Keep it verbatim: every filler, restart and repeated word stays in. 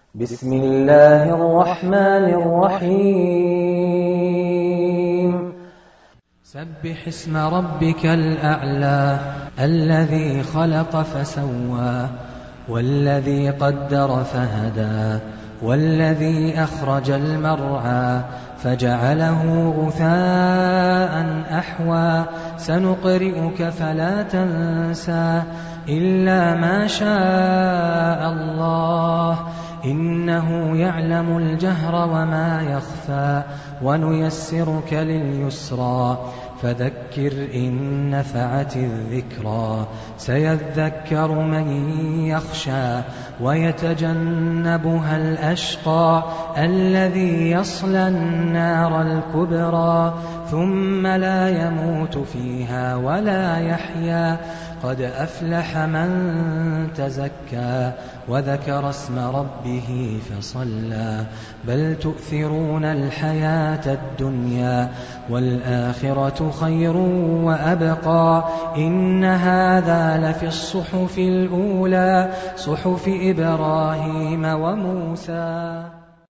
بسم الله الرحمن الرحيم سبح اسم ربك الأعلى الذي خلق فسوى والذي قدر فهدى والذي أخرج المرعى فجعله غثاء أحوى سنقرئك فلا تنسى إلا ما شاء الله إنه يعلم الجهر وما يخفى ونيسرك لليسرى فذكر إن نفعت الذكرى سيذكر من يخشى ويتجنبها الأشقى الذي يصلى النار الكبرى ثم لا يموت فيها ولا يحيا قد أفلح من تزكى وذكر اسم ربه فصلى بل تؤثرون الحياة الدنيا والآخرة خير وأبقى إن هذا لفي الصحف الأولى صحف إبراهيم وموسى.